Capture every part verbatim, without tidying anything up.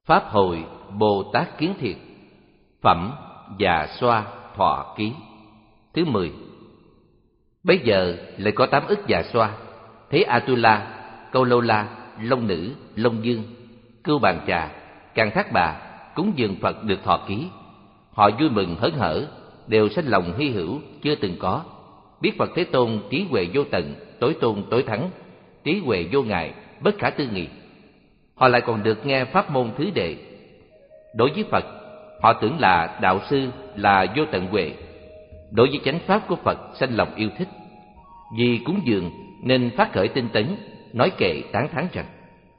Pháp hội Bồ Tát Kiến Thiệt. Phẩm Già Xoa Thọ Ký. Thứ mười. Bây giờ lại có tám ức già xoa, thế Atula, Câu Lâu La, Long Nữ, Long Dương, Cưu Bàn Trà, Can Thác Bà cúng dường Phật được thọ ký. Họ vui mừng hớn hở, đều sanh lòng hy hữu chưa từng có, biết Phật Thế Tôn trí huệ vô tận, tối tôn tối thắng, trí huệ vô ngại, bất khả tư nghị. Họ lại còn được nghe pháp môn thứ đệ. Đối với Phật, họ tưởng là đạo sư là vô tận huệ. Đối với chánh pháp của Phật sanh lòng yêu thích. Vì cúng dường nên phát khởi tinh tấn, nói kệ tán thán rằng: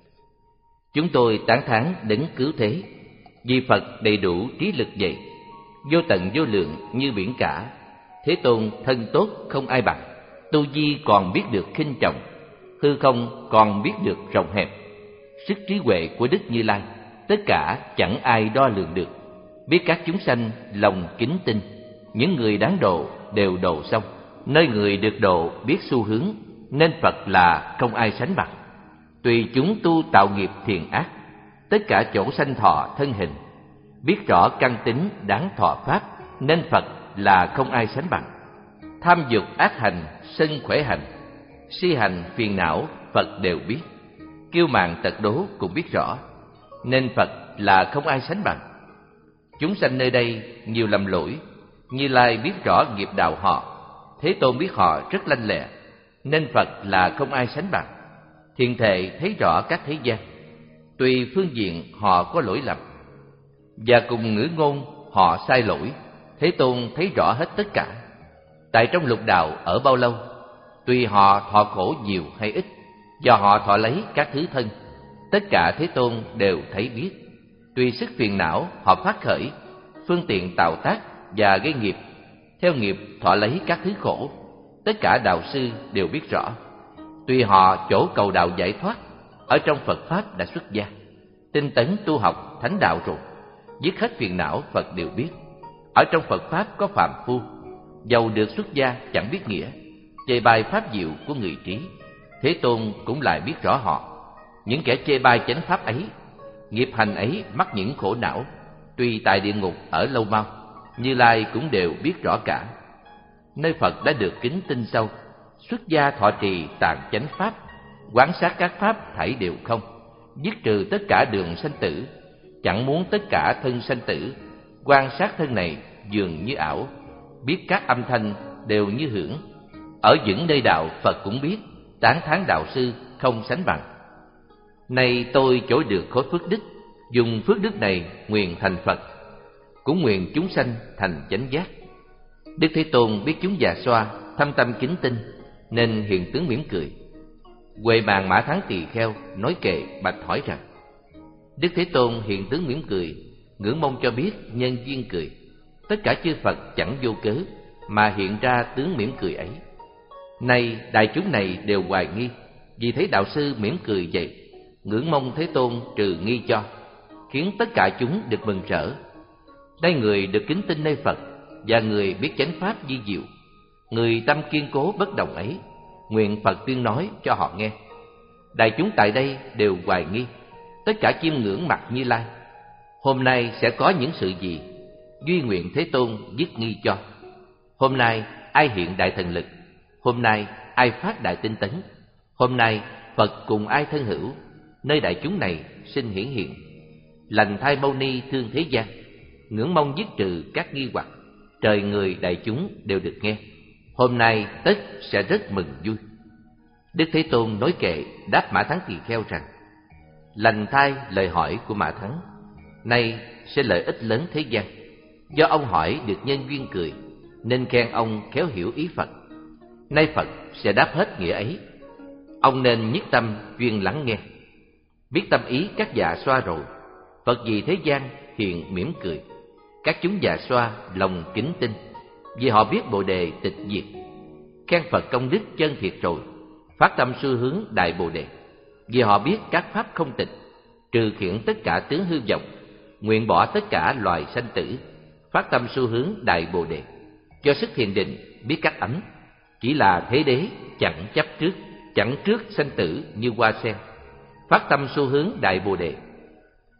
chúng tôi tán thán đấng cứu thế, vì Phật đầy đủ trí lực vậy, vô tận vô lượng như biển cả. Thế Tôn thân tốt không ai bằng, tu vi còn biết được khinh trọng, hư không còn biết được rộng hẹp. Sức trí huệ của Đức Như Lai tất cả chẳng ai đo lường được, biết các chúng sanh lòng kính tin. Những người đáng độ đều độ xong, nơi người được độ biết xu hướng, nên Phật là không ai sánh bằng. Tùy chúng tu tạo nghiệp thiện ác, tất cả chỗ sanh thọ thân hình, biết rõ căn tính đáng thọ pháp, nên Phật là không ai sánh bằng. Tham dục ác hành, sân khỏe hành, si hành phiền não, Phật đều biết. Kiêu mạn tật đố cũng biết rõ, nên Phật là không ai sánh bằng. Chúng sanh nơi đây nhiều lầm lỗi, Như Lai biết rõ nghiệp đạo họ, Thế Tôn biết họ rất lanh lẹ, nên Phật là không ai sánh bằng. Thiền thệ thấy rõ các thế gian, tùy phương diện họ có lỗi lầm, và cùng ngữ ngôn họ sai lỗi, Thế Tôn thấy rõ hết tất cả. Tại trong lục đạo ở bao lâu, tùy họ thọ khổ nhiều hay ít, do họ thọ lấy các thứ thân, tất cả Thế Tôn đều thấy biết. Tùy sức phiền não họ phát khởi, phương tiện tạo tác và gây nghiệp, theo nghiệp thọ lấy các thứ khổ, tất cả đạo sư đều biết rõ. Tùy họ chỗ cầu đạo giải thoát, ở trong Phật Pháp đã xuất gia, tinh tấn tu học thánh đạo rồi, dứt hết phiền não Phật đều biết. Ở trong Phật Pháp có phàm phu, dầu được xuất gia chẳng biết nghĩa, chê bai pháp diệu của người trí, Thế Tôn cũng lại biết rõ họ. Những kẻ chê bai chánh pháp ấy, nghiệp hành ấy mắc những khổ não, tuy tại địa ngục ở lâu mau, Như Lai cũng đều biết rõ cả. Nơi Phật đã được kính tin sâu, xuất gia thọ trì tạng chánh pháp, quán sát các pháp thảy đều không, dứt trừ tất cả đường sanh tử, chẳng muốn tất cả thân sanh tử. Quan sát thân này dường như ảo, biết các âm thanh đều như hưởng. Ở vững nơi đạo Phật cũng biết, tán thán đạo sư không sánh bằng. Nay tôi chỗ được khối phước đức, dùng phước đức này nguyện thành Phật, cũng nguyện chúng sanh thành chánh giác. Đức Thế Tôn biết chúng già xoa thâm tâm kính tin, nên hiện tướng mỉm cười. Huệ Mạng Mã Thắng Tỳ Kheo nói kệ bạch hỏi rằng: Đức Thế Tôn hiện tướng mỉm cười, ngưỡng mong cho biết nhân duyên cười. Tất cả chư Phật chẳng vô cớ mà hiện ra tướng mỉm cười ấy. Nay đại chúng này đều hoài nghi, vì thấy đạo sư mỉm cười vậy, ngưỡng mong Thế Tôn trừ nghi cho, khiến tất cả chúng được mừng rỡ. Đây người được kính tin nơi Phật, và người biết chánh pháp vi diệu, người tâm kiên cố bất động ấy, nguyện Phật tuyên nói cho họ nghe. Đại chúng tại đây đều hoài nghi, tất cả chiêm ngưỡng mặt Như Lai. Hôm nay sẽ có những sự gì, duy nguyện Thế Tôn dứt nghi cho. Hôm nay ai hiện đại thần lực, hôm nay ai phát đại tinh tấn, hôm nay Phật cùng ai thân hữu, nơi đại chúng này sinh hiển hiện. Lành thai Mâu Ni thương thế gian, ngưỡng mong dứt trừ các nghi hoặc, trời người đại chúng đều được nghe. Hôm nay tất sẽ rất mừng vui. Đức Thế Tôn nói kệ đáp Mã Thắng Tỳ Kheo rằng: lành thai lời hỏi của Mã Thắng, nay sẽ lợi ích lớn thế gian. Do ông hỏi được nhân duyên cười, nên khen ông khéo hiểu ý Phật. Nay Phật sẽ đáp hết nghĩa ấy, ông nên nhất tâm chuyên lắng nghe. Biết tâm ý các già xoa rồi, Phật vì thế gian hiện mỉm cười. Các chúng già xoa lòng kính tin, vì họ biết Bồ Đề tịch diệt. Khen Phật công đức chân thiệt rồi, phát tâm xu hướng đại Bồ Đề. Vì họ biết các pháp không tịch, trừ khiển tất cả tướng hư vọng, nguyện bỏ tất cả loài sanh tử, phát tâm xu hướng đại Bồ Đề. Do sức thiền định biết các ấm, chỉ là thế đế chẳng chấp trước, chẳng trước sanh tử như hoa sen, phát tâm xu hướng đại Bồ Đề.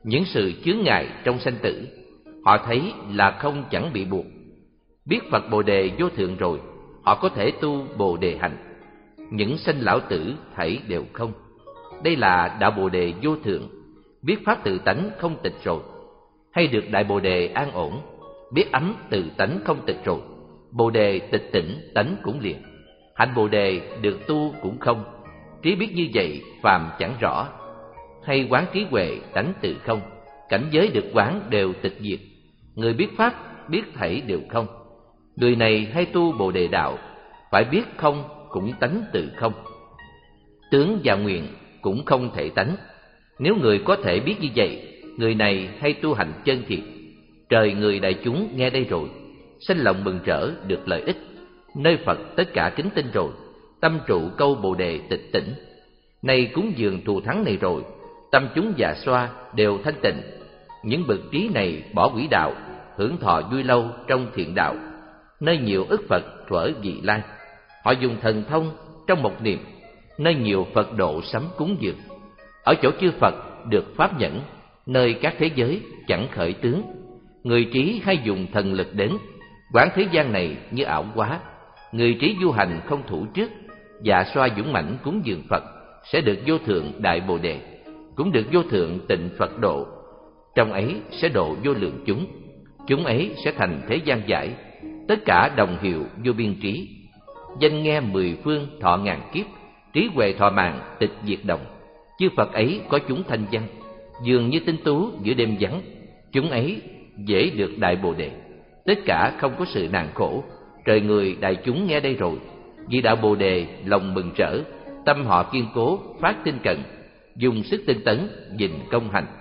những sự chướng ngại trong sanh tử, họ thấy là không chẳng bị buộc. Biết Phật Bồ Đề vô thượng rồi, họ có thể tu Bồ Đề hạnh. Những sanh lão tử thảy đều không. Đây là đạo Bồ Đề vô thượng. Biết pháp tự tánh không tịch rồi, hay được đại Bồ Đề an ổn. Biết ấm tự tánh không tịch rồi, Bồ Đề tịch tỉnh tánh cũng liền. Hạnh Bồ Đề được tu cũng không. Trí biết như vậy phàm chẳng rõ, hay quán trí huệ tánh tự không. Cảnh giới được quán đều tịch diệt. Người biết pháp biết thảy đều không. Người này hay tu Bồ Đề đạo, phải biết không cũng tánh tự không. Tướng và nguyện cũng không thể tánh. Nếu người có thể biết như vậy, người này hay tu hành chân thiệt. Trời người đại chúng nghe đây rồi, sanh lòng mừng rỡ được lợi ích. Nơi Phật tất cả kính tin rồi, tâm trụ câu Bồ Đề tịch tỉnh. Này cúng dường thù thắng này rồi, tâm chúng già xoa đều thanh tịnh. Những bậc trí này bỏ quỷ đạo, hưởng thọ vui lâu trong thiện đạo. Nơi nhiều ức Phật thuở vị lai, họ dùng thần thông trong một niệm. Nơi nhiều Phật độ sắm cúng dường, ở chỗ chư Phật được pháp nhẫn. Nơi các thế giới chẳng khởi tướng, người trí hay dùng thần lực đến. Quán thế gian này như ảo quá, người trí du hành không thủ trước. Dạ xoa dũng mãnh cúng dường Phật, sẽ được vô thượng đại Bồ Đề, cũng được vô thượng tịnh Phật độ. Trong ấy sẽ độ vô lượng chúng, chúng ấy sẽ thành thế gian giải. Tất cả đồng hiệu vô biên trí, danh nghe mười phương thọ ngàn kiếp. Trí huệ thọ mạng tịch diệt đồng, chư Phật ấy có chúng thanh văn, dường như tinh tú giữa đêm vắng. Chúng ấy dễ được đại Bồ Đề, tất cả không có sự nạn khổ. Trời người đại chúng nghe đây rồi, vì đạo Bồ Đề lòng mừng rỡ. Tâm họ kiên cố phát tinh cận, dùng sức tinh tấn, dình công hành.